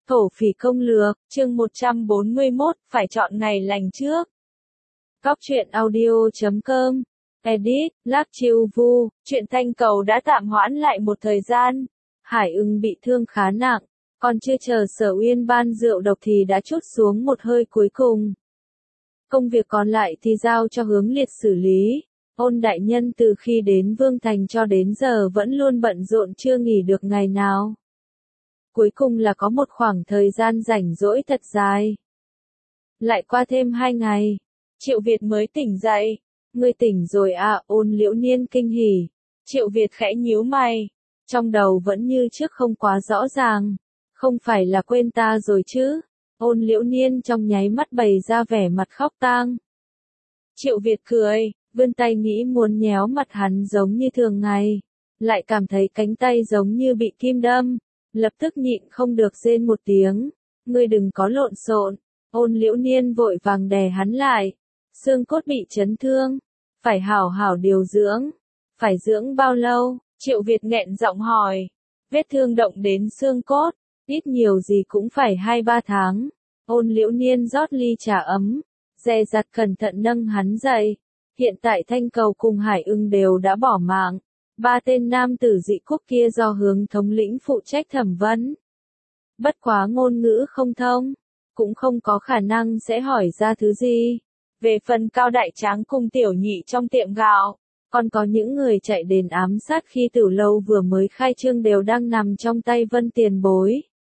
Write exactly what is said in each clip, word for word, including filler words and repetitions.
Thổ phỉ công lược, chương một trăm bốn mươi mốt, phải chọn ngày lành trước. Góc truyện audio chấm com, edit, Lắc Chiêu Vu, chuyện Thanh Cầu đã tạm hoãn lại một thời gian. Hải Ưng bị thương khá nặng, còn chưa chờ Sở Uyên ban rượu độc thì đã trút xuống một hơi cuối cùng. Công việc còn lại thì giao cho Hướng Liệt xử lý. Ôn đại nhân từ khi đến Vương Thành cho đến giờ vẫn luôn bận rộn chưa nghỉ được ngày nào. Cuối cùng là có một khoảng thời gian rảnh rỗi thật dài. Lại qua thêm hai ngày, Triệu Việt mới tỉnh dậy. Ngươi tỉnh rồi à? Ôn Liễu Niên kinh hỉ. Triệu Việt khẽ nhíu mày, trong đầu vẫn như trước không quá rõ ràng. Không phải là quên ta rồi chứ? Ôn Liễu Niên trong nháy mắt bày ra vẻ mặt khóc tang. Triệu Việt cười, vươn tay nghĩ muốn nhéo mặt hắn giống như thường ngày, lại cảm thấy cánh tay giống như bị kim đâm. Lập tức nhịn không được rên một tiếng. Ngươi đừng có lộn xộn. Ôn Liễu Niên vội vàng đè hắn lại. Xương cốt bị chấn thương, phải hảo hảo điều dưỡng. Phải dưỡng bao lâu? Triệu Việt nghẹn giọng hỏi. Vết thương động đến xương cốt, ít nhiều gì cũng phải hai ba tháng. Ôn Liễu Niên rót ly trà ấm, dè dặt cẩn thận nâng hắn dậy. Hiện tại Thanh Cầu cùng Hải Ưng đều đã bỏ mạng. Ba tên nam tử dị quốc kia do Hướng thống lĩnh phụ trách thẩm vấn. Bất quá ngôn ngữ không thông, cũng không có khả năng sẽ hỏi ra thứ gì. Về phần Cao Đại Tráng cùng Tiểu Nhị trong tiệm gạo, còn có những người chạy đến ám sát khi Tử Lâu vừa mới khai trương đều đang nằm trong tay Vân Tiền Bối.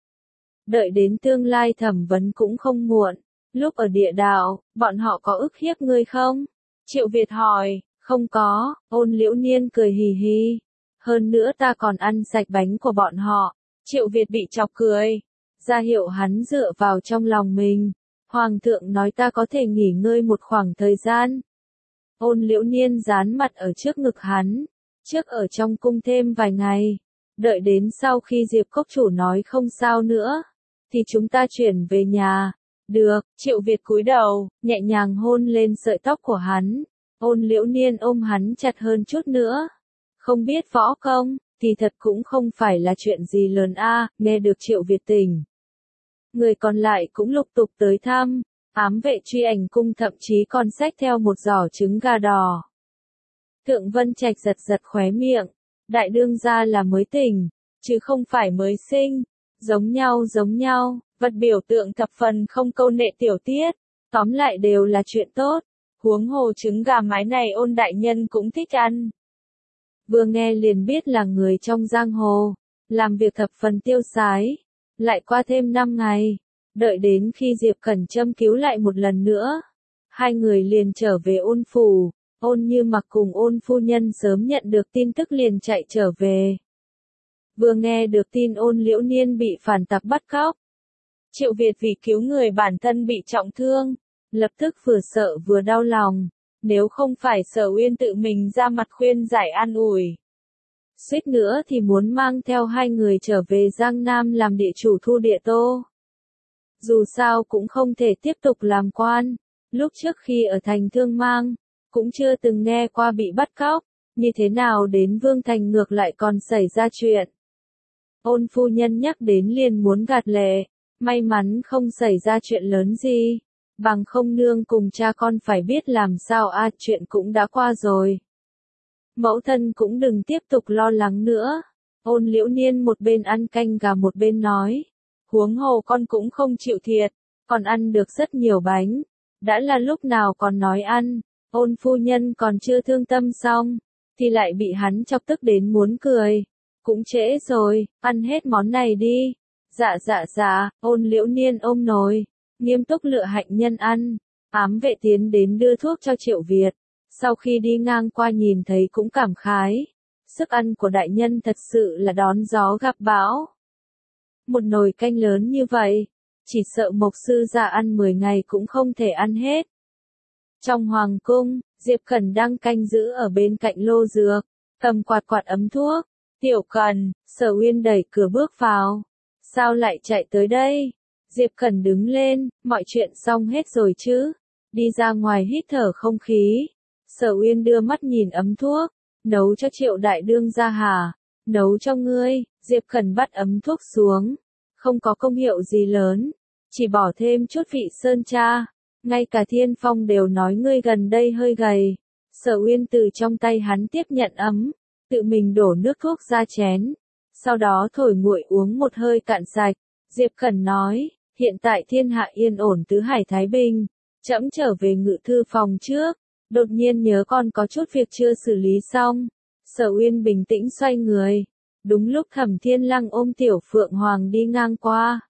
Đợi đến tương lai thẩm vấn cũng không muộn. Lúc ở địa đạo, bọn họ có ức hiếp ngươi không? Triệu Việt hỏi. Không có, Ôn Liễu Niên cười hì hì. Hơn nữa ta còn ăn sạch bánh của bọn họ. Triệu Việt bị chọc cười, ra hiệu hắn dựa vào trong lòng mình. Hoàng thượng nói ta có thể nghỉ ngơi một khoảng thời gian. Ôn Liễu Niên dán mặt ở trước ngực hắn. Trước ở trong cung thêm vài ngày. Đợi đến sau khi Diệp Cốc chủ nói không sao nữa, thì chúng ta chuyển về nhà. Được, Triệu Việt cúi đầu, nhẹ nhàng hôn lên sợi tóc của hắn. Ôn Liễu Niên ôm hắn chặt hơn chút nữa. Không biết võ công, thì thật cũng không phải là chuyện gì lớn a. Nghe được Triệu Việt tỉnh. Người còn lại cũng lục tục tới thăm. Ám vệ Truy Ảnh cung thậm chí còn xách theo một giỏ trứng gà đỏ. Thượng Vân Trạch giật giật khóe miệng. Đại đương gia là mới tỉnh, chứ không phải mới sinh. Giống nhau giống nhau, vật biểu tượng thập phần không câu nệ tiểu tiết. Tóm lại đều là chuyện tốt. Huống hồ trứng gà mái này Ôn đại nhân cũng thích ăn. Vừa nghe liền biết là người trong giang hồ, làm việc thập phần tiêu sái. Lại qua thêm năm ngày, đợi đến khi Diệp Cẩn châm cứu lại một lần nữa, hai người liền trở về Ôn phủ. Ôn Như Mặc cùng Ôn phu nhân sớm nhận được tin tức liền chạy trở về. Vừa nghe được tin Ôn Liễu Niên bị phản tặc bắt cóc, Triệu Việt vì cứu người bản thân bị trọng thương, lập tức vừa sợ vừa đau lòng. Nếu không phải Sở Uyên tự mình ra mặt khuyên giải an ủi, suýt nữa thì muốn mang theo hai người trở về Giang Nam làm địa chủ thu địa tô. Dù sao cũng không thể tiếp tục làm quan. Lúc trước khi ở thành Thương Mang, cũng chưa từng nghe qua bị bắt cóc. Như thế nào đến Vương Thành ngược lại còn xảy ra chuyện. Ôn phu nhân nhắc đến liền muốn gạt lệ. May mắn không xảy ra chuyện lớn gì. Bằng không nương cùng cha con phải biết làm sao a à, chuyện cũng đã qua rồi. Mẫu thân cũng đừng tiếp tục lo lắng nữa. Ôn Liễu Niên một bên ăn canh gà một bên nói. Huống hồ con cũng không chịu thiệt, còn ăn được rất nhiều bánh. Đã là lúc nào còn nói ăn, Ôn phu nhân còn chưa thương tâm xong, thì lại bị hắn chọc tức đến muốn cười. Cũng trễ rồi, ăn hết món này đi. Dạ dạ dạ, Ôn Liễu Niên ôm nồi, nghiêm túc lựa hạnh nhân ăn. Ám vệ tiến đến đưa thuốc cho Triệu Việt. Sau khi đi ngang qua nhìn thấy cũng cảm khái. Sức ăn của đại nhân thật sự là đón gió gặp bão. Một nồi canh lớn như vậy, chỉ sợ Mộc sư gia ăn mười ngày cũng không thể ăn hết. Trong hoàng cung, Diệp Cẩn đang canh giữ ở bên cạnh lô dược, cầm quạt quạt ấm thuốc. Tiểu Cẩn, Sở Uyên đẩy cửa bước vào. Sao lại chạy tới đây? Diệp Cẩn đứng lên, mọi chuyện xong hết rồi chứ? Đi ra ngoài hít thở không khí. Sở Uyên đưa mắt nhìn ấm thuốc. Nấu cho Triệu đại đương gia hả? Nấu cho ngươi. Diệp Cẩn bắt ấm thuốc xuống. không có công hiệu gì lớn, chỉ bỏ thêm chút vị sơn tra. Ngay cả Thiên Phong đều nói ngươi gần đây hơi gầy. Sở Uyên từ trong tay hắn tiếp nhận ấm, tự mình đổ nước thuốc ra chén, sau đó thổi nguội uống một hơi cạn sạch. Diệp Cẩn nói, hiện tại thiên hạ yên ổn tứ hải thái bình, trẫm trở về ngự thư phòng trước, đột nhiên nhớ con có chút việc chưa xử lý xong. Sở Uyên bình tĩnh xoay người, đúng lúc Thẩm Thiên Lăng ôm Tiểu Phượng Hoàng đi ngang qua.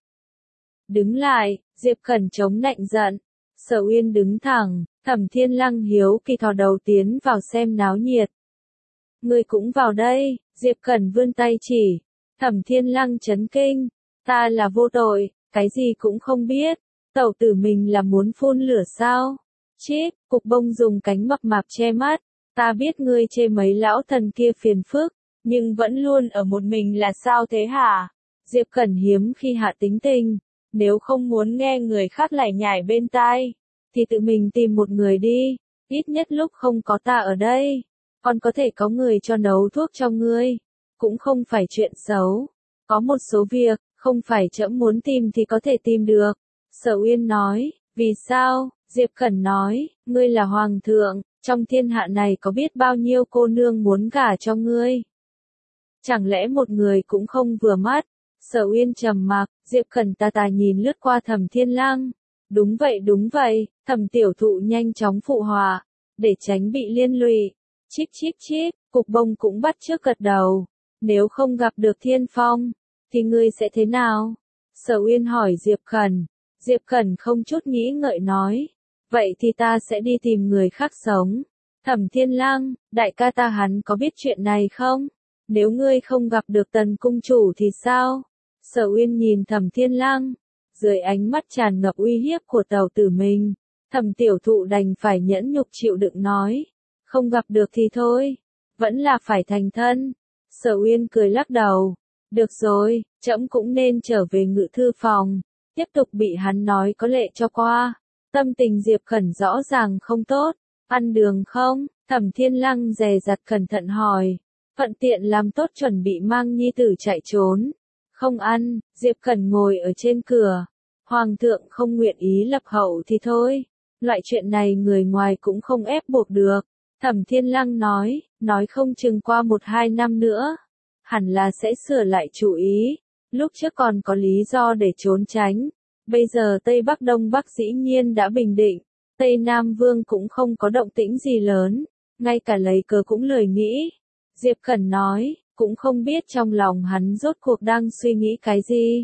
Đứng lại, Diệp Cẩn chống nạnh giận. Sở Uyên đứng thẳng, Thẩm Thiên Lăng hiếu kỳ thò đầu tiến vào xem náo nhiệt. Ngươi cũng vào đây, Diệp Cẩn vươn tay chỉ. Thẩm Thiên Lăng chấn kinh, ta là vô tội, cái gì cũng không biết. Tẩu tử mình là muốn phun lửa sao? Chít, Cục Bông dùng cánh mập mạp che mắt. Ta biết ngươi chê mấy lão thần kia phiền phức, nhưng vẫn luôn ở một mình là sao thế hả? Diệp Cẩn hiếm khi hạ tính tình, nếu không muốn nghe người khác lải nhải bên tai, thì tự mình tìm một người đi, ít nhất lúc không có ta ở đây, còn có thể có người cho nấu thuốc cho ngươi, cũng không phải chuyện xấu. Có một số việc, không phải trẫm muốn tìm thì có thể tìm được. Sở Uyên nói, vì sao? Diệp Cẩn nói, ngươi là hoàng thượng, trong thiên hạ này có biết bao nhiêu cô nương muốn gả cho ngươi. Chẳng lẽ một người cũng không vừa mắt? Sở Uyên trầm mặc, Diệp Cẩn tà tà nhìn lướt qua Thẩm Thiên Lăng. Đúng vậy đúng vậy, Thẩm tiểu thụ nhanh chóng phụ họa, để tránh bị liên lụy. Chíp chíp chíp, Cục Bông cũng bắt chước gật đầu. Nếu không gặp được Thiên Phong, thì ngươi sẽ thế nào? Sở Uyên hỏi Diệp Cẩn. Diệp Cẩn không chút nghĩ ngợi nói, vậy thì ta sẽ đi tìm người khác sống. Thẩm Thiên Lăng, đại ca ta hắn có biết chuyện này không? Nếu ngươi không gặp được Tần cung chủ thì sao? Sở Uyên nhìn Thẩm Thiên Lăng, dưới ánh mắt tràn ngập uy hiếp của tàu tử mình, Thẩm tiểu thụ đành phải nhẫn nhục chịu đựng nói, không gặp được thì thôi, vẫn là phải thành thân. Sở Uyên cười lắc đầu, được rồi, trẫm cũng nên trở về ngự thư phòng. Tiếp tục bị hắn nói có lệ cho qua. Tâm tình Diệp Cẩn rõ ràng không tốt. Ăn đường không? Thẩm Thiên Lăng dè dặt cẩn thận hỏi. Thuận tiện làm tốt chuẩn bị mang nhi tử chạy trốn. Không ăn, Diệp Cẩn ngồi ở trên cửa. Hoàng thượng không nguyện ý lập hậu thì thôi. Loại chuyện này người ngoài cũng không ép buộc được. Thẩm Thiên Lăng nói, nói không chừng qua một hai năm nữa. Hẳn là sẽ sửa lại chủ ý. Lúc trước còn có lý do để trốn tránh. Bây giờ Tây Bắc Đông Bắc dĩ nhiên đã bình định. Tây Nam Vương cũng không có động tĩnh gì lớn. Ngay cả lấy cớ cũng lười nghĩ. Diệp Cẩn nói, cũng không biết trong lòng hắn rốt cuộc đang suy nghĩ cái gì.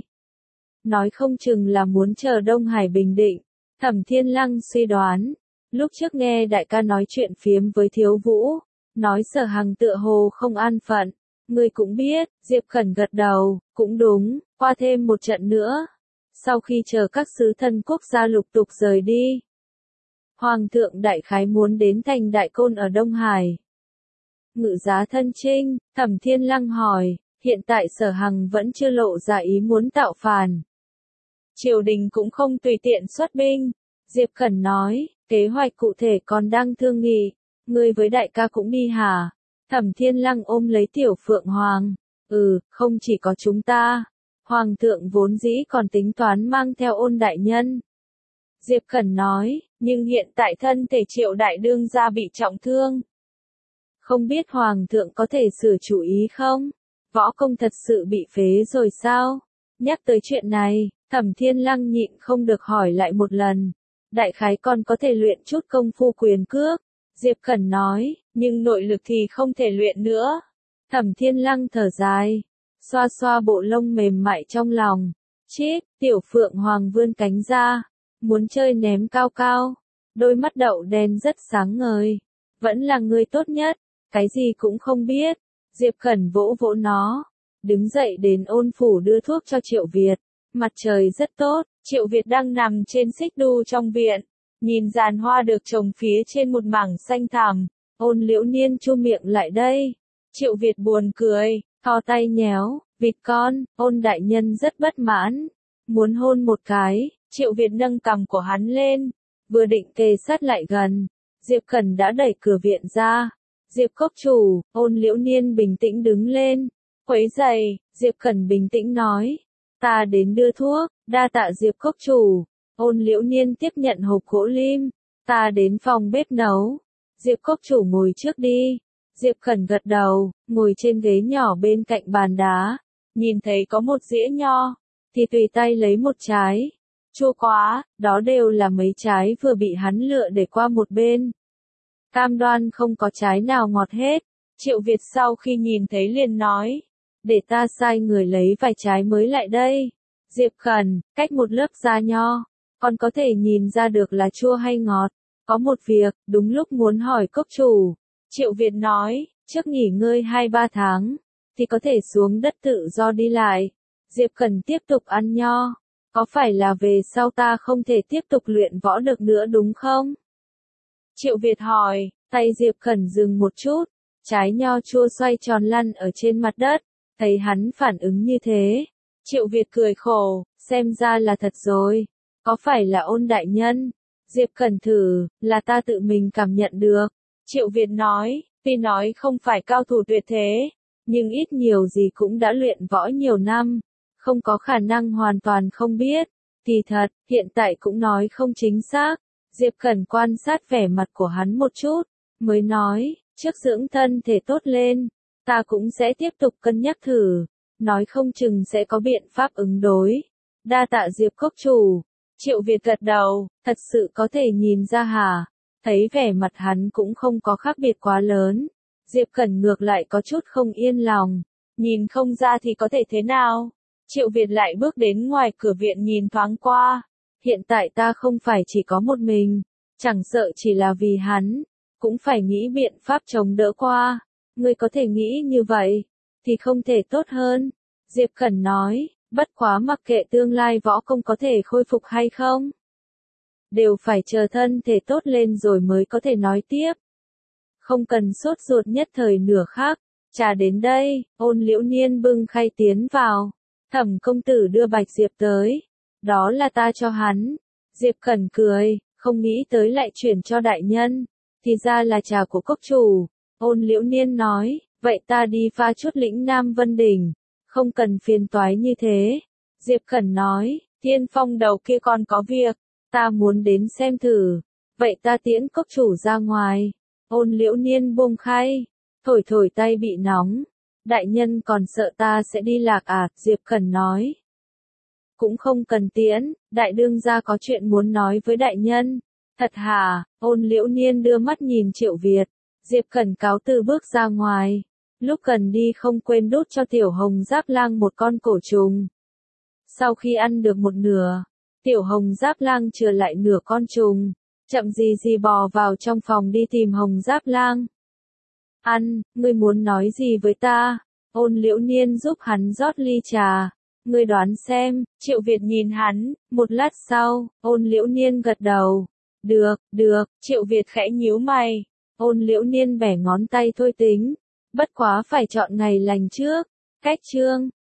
Nói không chừng là muốn chờ Đông Hải bình định. Thẩm Thiên Lăng suy đoán. Lúc trước nghe đại ca nói chuyện phiếm với Thiếu Vũ. Nói Sở Hằng tựa hồ không an phận. Ngươi cũng biết, Diệp Cẩn gật đầu, cũng đúng, qua thêm một trận nữa. Sau khi chờ các sứ thân quốc gia lục tục rời đi, Hoàng thượng đại khái muốn đến thành Đại Côn ở Đông Hải. Ngự giá thân chinh, Thẩm Thiên Lăng hỏi, hiện tại Sở Hằng vẫn chưa lộ ra ý muốn tạo phản. Triều đình cũng không tùy tiện xuất binh. Diệp Cẩn nói, kế hoạch cụ thể còn đang thương nghị, ngươi với đại ca cũng đi hả? Thẩm Thiên Lăng ôm lấy Tiểu Phượng Hoàng. Ừ, không chỉ có chúng ta. Hoàng thượng vốn dĩ còn tính toán mang theo Ôn đại nhân. Diệp Cẩn nói, nhưng hiện tại thân thể Triệu đại đương gia bị trọng thương. Không biết Hoàng thượng có thể sửa chủ ý không? Võ công thật sự bị phế rồi sao? Nhắc tới chuyện này, Thẩm Thiên Lăng nhịn không được hỏi lại một lần. Đại khái còn có thể luyện chút công phu quyền cước. Diệp Cẩn nói, nhưng nội lực thì không thể luyện nữa. Thẩm Thiên Lăng thở dài, xoa xoa bộ lông mềm mại trong lòng. Chít, Tiểu Phượng Hoàng vươn cánh ra, muốn chơi ném cao cao. Đôi mắt đậu đen rất sáng ngời. Vẫn là người tốt nhất, cái gì cũng không biết. Diệp Cẩn vỗ vỗ nó, đứng dậy đến Ôn phủ đưa thuốc cho Triệu Việt. Mặt trời rất tốt, Triệu Việt đang nằm trên xích đu trong viện. Nhìn giàn hoa được trồng phía trên một mảng xanh thẳm, Ôn Liễu Niên chu miệng lại đây. Triệu Việt buồn cười, thò tay nhéo, vịt con, Ôn đại nhân rất bất mãn. Muốn hôn một cái, Triệu Việt nâng cằm của hắn lên, vừa định kề sát lại gần. Diệp Cẩn đã đẩy cửa viện ra. Diệp cốc chủ, Ôn Liễu Niên bình tĩnh đứng lên. Quấy giày, Diệp Cẩn bình tĩnh nói. Ta đến đưa thuốc, đa tạ Diệp cốc chủ. Ôn Liễu Niên tiếp nhận hộp gỗ lim, ta đến phòng bếp nấu. Diệp cốc chủ ngồi trước đi. Diệp Cẩn gật đầu, ngồi trên ghế nhỏ bên cạnh bàn đá, nhìn thấy có một dĩa nho, thì tùy tay lấy một trái. Chua quá, đó đều là mấy trái vừa bị hắn lựa để qua một bên. Cam đoan không có trái nào ngọt hết. Triệu Việt sau khi nhìn thấy liền nói, để ta sai người lấy vài trái mới lại đây. Diệp Cẩn, cách một lớp da nho, còn có thể nhìn ra được là chua hay ngọt. Có một việc, đúng lúc muốn hỏi cốc chủ. Triệu Việt nói, trước nghỉ ngơi hai ba tháng, thì có thể xuống đất tự do đi lại. Diệp Cẩn tiếp tục ăn nho. Có phải là về sau ta không thể tiếp tục luyện võ được nữa đúng không? Triệu Việt hỏi, tay Diệp Cẩn dừng một chút. Trái nho chua xoay tròn lăn ở trên mặt đất. Thấy hắn phản ứng như thế. Triệu Việt cười khổ, xem ra là thật rồi. Có phải là Ôn đại nhân? Diệp Cẩn thử, là ta tự mình cảm nhận được. Triệu Việt nói, tuy nói không phải cao thủ tuyệt thế, nhưng ít nhiều gì cũng đã luyện võ nhiều năm, không có khả năng hoàn toàn không biết. Thì thật, hiện tại cũng nói không chính xác. Diệp Cẩn quan sát vẻ mặt của hắn một chút, mới nói, trước dưỡng thân thể tốt lên, ta cũng sẽ tiếp tục cân nhắc thử, nói không chừng sẽ có biện pháp ứng đối. Đa tạ Diệp cốc chủ. Triệu Việt gật đầu, thật sự có thể nhìn ra hả? Thấy vẻ mặt hắn cũng không có khác biệt quá lớn. Diệp Cẩn ngược lại có chút không yên lòng. Nhìn không ra thì có thể thế nào? Triệu Việt lại bước đến ngoài cửa viện nhìn thoáng qua. Hiện tại ta không phải chỉ có một mình. Chẳng sợ chỉ là vì hắn. Cũng phải nghĩ biện pháp chống đỡ qua. Ngươi có thể nghĩ như vậy. Thì không thể tốt hơn. Diệp Cẩn nói. Bất quá mặc kệ tương lai võ công có thể khôi phục hay không. Đều phải chờ thân thể tốt lên rồi mới có thể nói tiếp. Không cần sốt ruột nhất thời nửa khắc. Trà đến đây, Ôn Liễu Niên bưng khay tiến vào. Thẩm công tử đưa bạch diệp tới. Đó là ta cho hắn. Diệp Cẩn cười, không nghĩ tới lại chuyển cho đại nhân. Thì ra là trà của cốc chủ. Ôn Liễu Niên nói, vậy ta đi pha chút lĩnh Nam Vân Đỉnh. Không cần phiền toái như thế. Diệp Cẩn nói, Thiên Phong đầu kia còn có việc, ta muốn đến xem thử. Vậy ta tiễn cốc chủ ra ngoài. Ôn Liễu Niên buông khay, thổi thổi tay bị nóng. Đại nhân còn sợ ta sẽ đi lạc à? Diệp Cẩn nói. Cũng không cần tiễn, đại đương gia có chuyện muốn nói với đại nhân. Thật hả? Ôn Liễu Niên đưa mắt nhìn Triệu Việt. Diệp Cẩn cáo từ bước ra ngoài. Lúc cần đi không quên đút cho Tiểu Hồng Giáp Lang một con cổ trùng. Sau khi ăn được một nửa, Tiểu Hồng Giáp Lang chừa lại nửa con trùng, chậm gì gì bò vào trong phòng đi tìm Hồng Giáp Lang. Ăn, ngươi muốn nói gì với ta? Ôn Liễu Niên giúp hắn rót ly trà. Ngươi đoán xem. Triệu Việt nhìn hắn, một lát sau, Ôn Liễu Niên gật đầu. Được, được. Triệu Việt khẽ nhíu mày. Ôn Liễu Niên bẻ ngón tay thôi tính. Bất quá phải chọn ngày lành trước. Cách chương